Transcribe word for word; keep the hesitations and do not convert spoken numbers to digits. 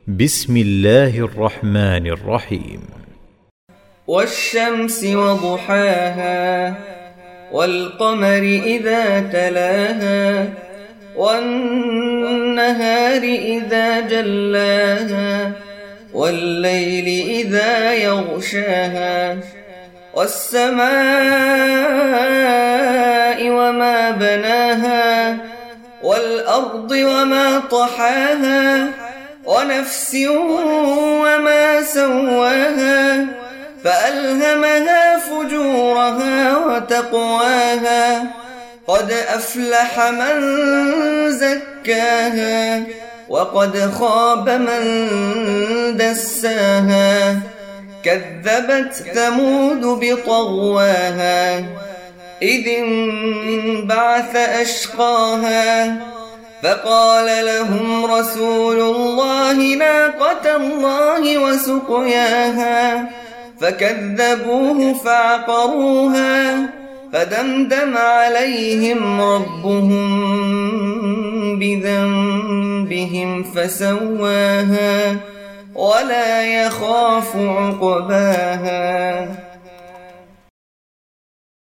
بسم الله الرحمن الرحيم. والشمس وضحاها والقمر إذا تلاها والنهار إذا جلاها والليل إذا يغشاها والسماء وما بناها والأرض وما طحاها ونفس وما سواها فألهمها فجورها وتقواها قد أفلح من زكاها وقد خاب من دساها كذبت ثمود بطغواها إذ انبعث أشقاها فقال لهم رسول الله ناقة الله وسقياها فكذبوه فعقروها فدمدم عليهم ربهم بذنبهم فسواها ولا يخاف عقباها.